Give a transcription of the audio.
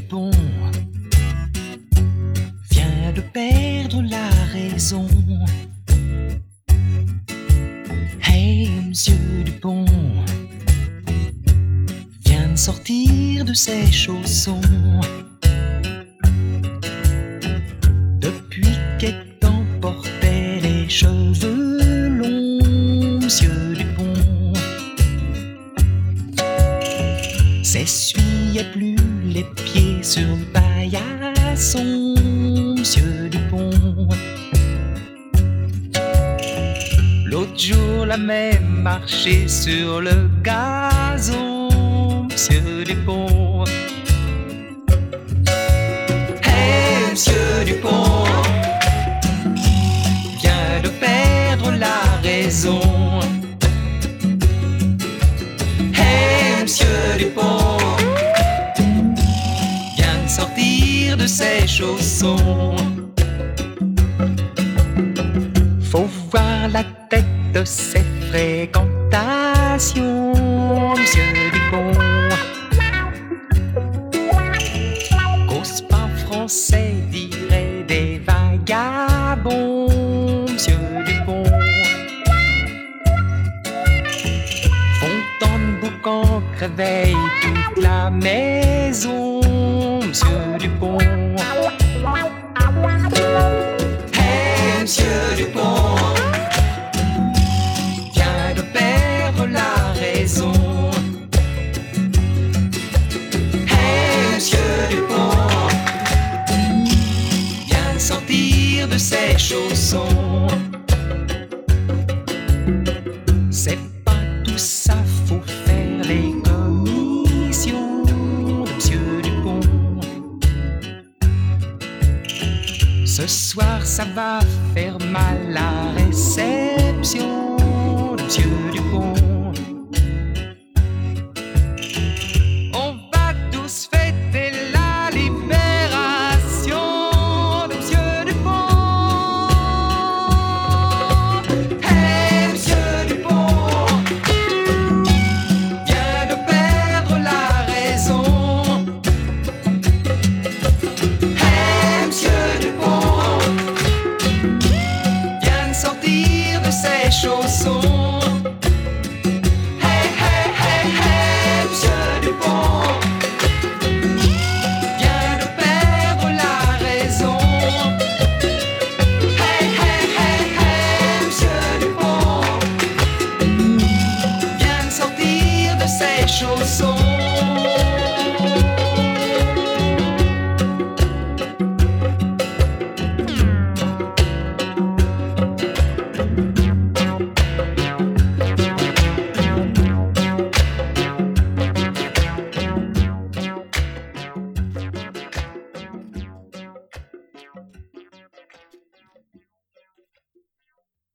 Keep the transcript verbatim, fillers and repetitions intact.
Dupont vient de perdre la raison. Hey, monsieur Dupont vient de sortir de ses chaussons. Depuis qu'étant portait les cheveux longs, monsieur Dupont s'essuyait plus les pieds sur le paillasson, monsieur Dupont. L'autre jour, la même marché sur le gazon, monsieur Dupont. Hey, monsieur Dupont vient de perdre la raison. Hey, monsieur Dupont vient de sortir de ses chaussons. Faut voir la tête de ses fréquentations, monsieur Dupont. Cause pas français, dirait des vagabonds, monsieur Dupont. Fontaine-Boucan réveille toute la maison, monsieur Dupont. Hey, monsieur Dupont vient de perdre la raison. Hey, monsieur Dupont vient de sortir de ses chaussons. C'est pas tout ça, faut faire les commissions de monsieur Dupont. Ce soir ça va faire mal la réception de monsieur Dupont.